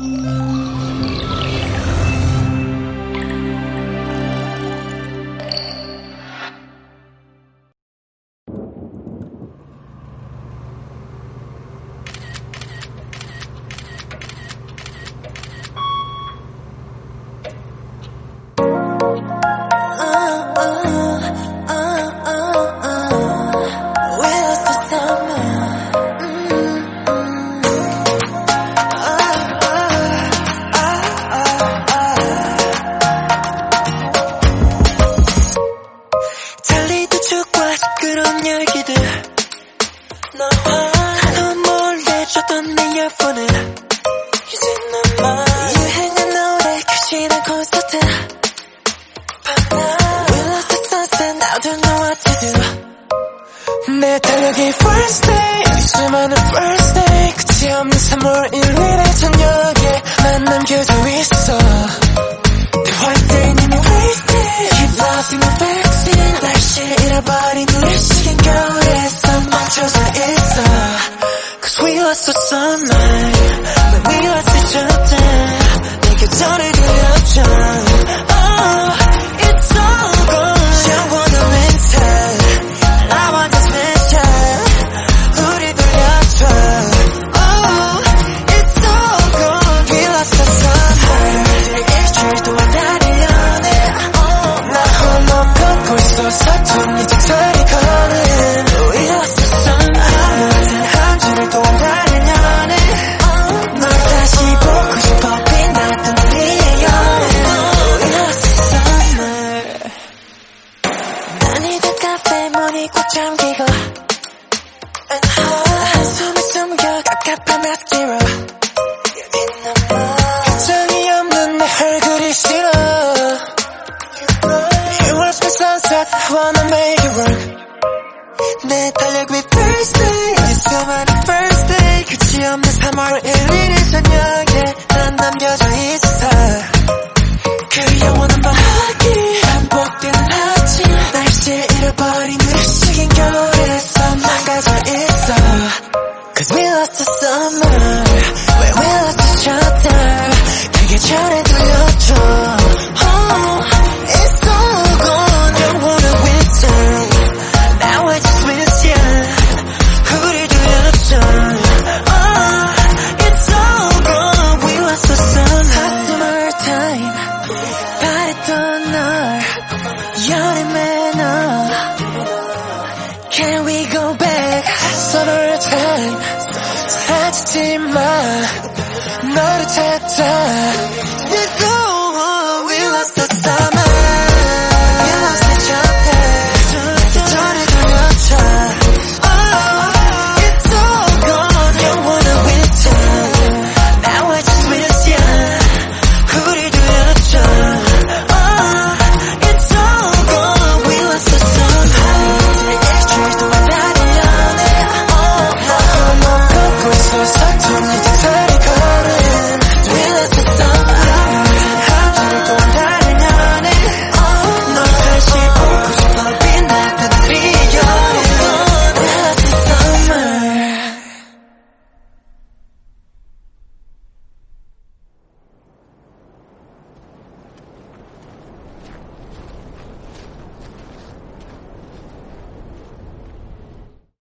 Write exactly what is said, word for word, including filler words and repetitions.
내 달력이 first day 수많은 first day 끝이 없는 삼월 일일의 저녁에 난 남겨져 있어 내 white day 이미 wasted keep losing the vaccine 날씨를 잃어버린 우리 시간 겨울에서 멈춰져 있어 Cause we lost the sunlight when we lost each other 내 곁을 들려줘 Oh it's all gone 영원한 winter I want this mission 우리 돌려줘 Oh it's all gone we lost the summer 일주일도 나를 연해 나 홀로 걷고 있어 서툰 이 뒷자리 걸음 We lost the summer 모든 한 줄을 또 나를 연해 널 다시 보고 싶어 빛났던 우리의 여름 We lost the summer 난 이제 카페 문이 꽉 잠기고 한숨을 숨겨 갑갑한 mascara 표정이 없는 내 얼굴이 싫어 You watch me sunset I wanna make it work 내 달력 위 first day 이 수많은 first day 끝이 없는 삼월 일일의 저녁에 난 남겨져 있어 그 영원한 밤하기 반복되는 아침 날씨를 잃어버린 우리 식은 겨울에서 망가져 있어 Cause we lost the summer when we lost each other 그 계절에 돌려줘 Oh it's all gone 영원한 winter Now I just miss you 우리 돌려줘 Oh it's all gone we lost the summer Hot summer time 바랬던 널 여름에 너 Can we go back summer time 사라지지 마 너를 찾아